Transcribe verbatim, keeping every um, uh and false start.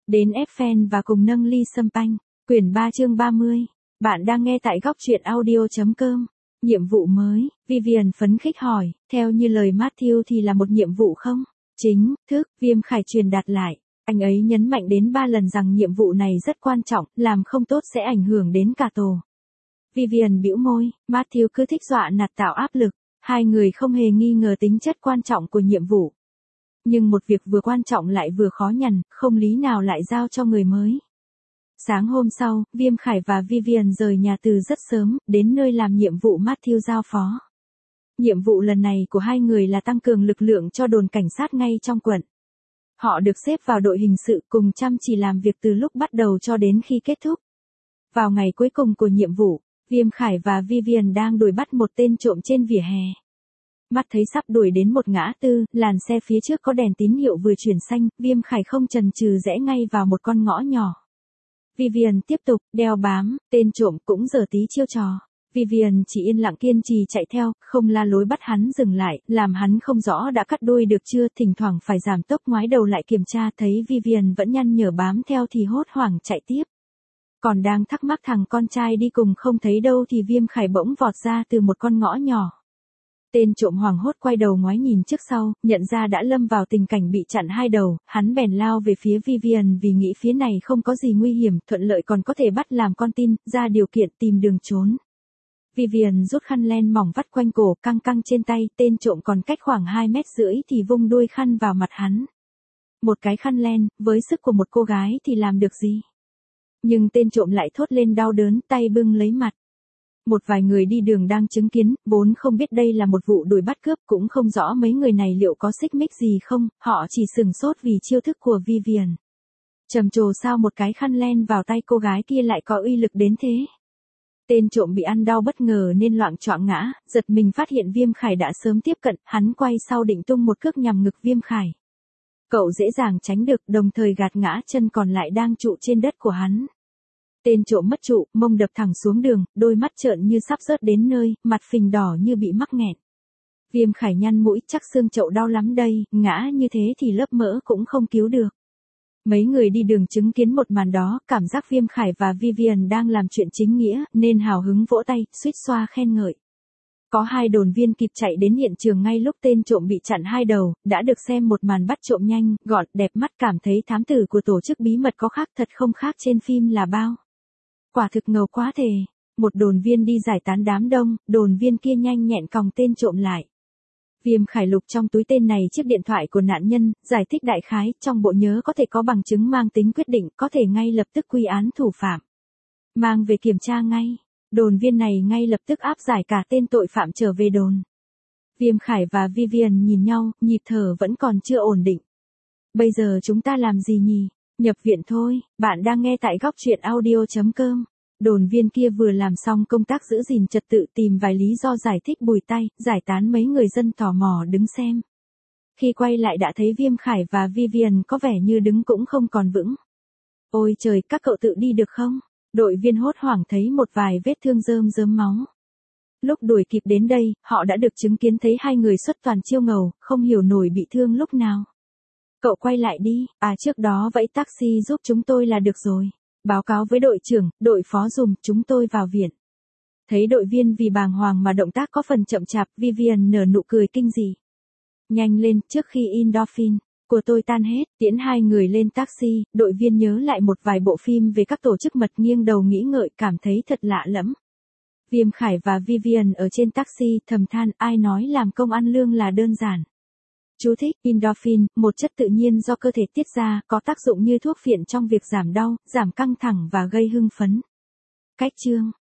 đến ép fan và cùng nâng ly sâm panh. Quyển ba chương ba mươi. Bạn đang nghe tại góc truyện audio chấm com. Nhiệm vụ mới, Vivian phấn khích hỏi, theo như lời Matthew thì là một nhiệm vụ không? Chính thức, Viêm Khải truyền đạt lại. Anh ấy nhấn mạnh đến ba lần rằng nhiệm vụ này rất quan trọng, làm không tốt sẽ ảnh hưởng đến cả tổ. Vivian bĩu môi, Matthew cứ thích dọa nạt tạo áp lực. Hai người không hề nghi ngờ tính chất quan trọng của nhiệm vụ. Nhưng một việc vừa quan trọng lại vừa khó nhằn, không lý nào lại giao cho người mới. Sáng hôm sau, Viêm Khải và Vivian rời nhà từ rất sớm, đến nơi làm nhiệm vụ Matthew giao phó. Nhiệm vụ lần này của hai người là tăng cường lực lượng cho đồn cảnh sát ngay trong quận. Họ được xếp vào đội hình sự cùng chăm chỉ làm việc từ lúc bắt đầu cho đến khi kết thúc. Vào ngày cuối cùng của nhiệm vụ, Viêm Khải và Vivian đang đuổi bắt một tên trộm trên vỉa hè. Mắt thấy sắp đuổi đến một ngã tư, làn xe phía trước có đèn tín hiệu vừa chuyển xanh, Viêm Khải không chần chừ rẽ ngay vào một con ngõ nhỏ. Vivian tiếp tục, đeo bám, tên trộm cũng giở tí chiêu trò. Vivian chỉ yên lặng kiên trì chạy theo, không la lối bắt hắn dừng lại, làm hắn không rõ đã cắt đuôi được chưa, thỉnh thoảng phải giảm tốc ngoái đầu lại kiểm tra, thấy Vivian vẫn nhăn nhở bám theo thì hốt hoảng chạy tiếp. Còn đang thắc mắc thằng con trai đi cùng không thấy đâu thì Viêm Khải bỗng vọt ra từ một con ngõ nhỏ. Tên trộm hoảng hốt quay đầu ngoái nhìn trước sau, nhận ra đã lâm vào tình cảnh bị chặn hai đầu, hắn bèn lao về phía Vivian vì nghĩ phía này không có gì nguy hiểm, thuận lợi còn có thể bắt làm con tin, ra điều kiện tìm đường trốn. Vivian rút khăn len mỏng vắt quanh cổ, căng căng trên tay, tên trộm còn cách khoảng hai mét rưỡi thì vung đuôi khăn vào mặt hắn. Một cái khăn len, với sức của một cô gái thì làm được gì? Nhưng tên trộm lại thốt lên đau đớn, tay bưng lấy mặt. Một vài người đi đường đang chứng kiến, vốn không biết đây là một vụ đuổi bắt cướp, cũng không rõ mấy người này liệu có xích mích gì không, họ chỉ sửng sốt vì chiêu thức của Vivian. Trầm trồ sao một cái khăn len vào tay cô gái kia lại có uy lực đến thế. Tên trộm bị ăn đau bất ngờ nên loạng choạng ngã, giật mình phát hiện Viêm Khải đã sớm tiếp cận, hắn quay sau định tung một cước nhằm ngực Viêm Khải. Cậu dễ dàng tránh được, đồng thời gạt ngã chân còn lại đang trụ trên đất của hắn. Tên trộm mất trụ, mông đập thẳng xuống đường, đôi mắt trợn như sắp rớt đến nơi, mặt phình đỏ như bị mắc nghẹn. Viêm Khải nhăn mũi, chắc xương chậu đau lắm đây, ngã như thế thì lớp mỡ cũng không cứu được. Mấy người đi đường chứng kiến một màn đó, cảm giác Viêm Khải và Vivian đang làm chuyện chính nghĩa, nên hào hứng vỗ tay, suýt xoa khen ngợi. Có hai đồn viên kịp chạy đến hiện trường ngay lúc tên trộm bị chặn hai đầu, đã được xem một màn bắt trộm nhanh, gọn, đẹp mắt, cảm thấy thám tử của tổ chức bí mật có khác thật không khác trên phim là bao. Quả thực ngầu quá thề. Một đồn viên đi giải tán đám đông, đồn viên kia nhanh nhẹn còng tên trộm lại. Viêm Khải lục trong túi tên này chiếc điện thoại của nạn nhân, giải thích đại khái, trong bộ nhớ có thể có bằng chứng mang tính quyết định, có thể ngay lập tức quy án thủ phạm. Mang về kiểm tra ngay. Đồn viên này ngay lập tức áp giải cả tên tội phạm trở về đồn. Viêm Khải và Vivian nhìn nhau, nhịp thở vẫn còn chưa ổn định. Bây giờ chúng ta làm gì nhỉ? Nhập viện thôi, bạn đang nghe tại góc truyện audio chấm com. Đồn viên kia vừa làm xong công tác giữ gìn trật tự tìm vài lý do giải thích bùi tay, giải tán mấy người dân tò mò đứng xem. Khi quay lại đã thấy Viêm Khải và Vivian có vẻ như đứng cũng không còn vững. Ôi trời, các cậu tự đi được không? Đội viên hốt hoảng thấy một vài vết thương rơm rớm máu. Lúc đuổi kịp đến đây, họ đã được chứng kiến thấy hai người xuất toàn chiêu ngầu, không hiểu nổi bị thương lúc nào. Cậu quay lại đi, à trước đó vẫy taxi giúp chúng tôi là được rồi. Báo cáo với đội trưởng, đội phó dùm, chúng tôi vào viện. Thấy đội viên vì bàng hoàng mà động tác có phần chậm chạp, Vivian nở nụ cười kinh dị. Nhanh lên, trước khi endorphin của tôi tan hết, tiễn hai người lên taxi, đội viên nhớ lại một vài bộ phim về các tổ chức mật, nghiêng đầu nghĩ ngợi, cảm thấy thật lạ lẫm. Viêm Khải và Vivian ở trên taxi, thầm than, ai nói làm công ăn lương là đơn giản. Chú thích, endorphin, một chất tự nhiên do cơ thể tiết ra, có tác dụng như thuốc phiện trong việc giảm đau, giảm căng thẳng và gây hưng phấn. Cách chương,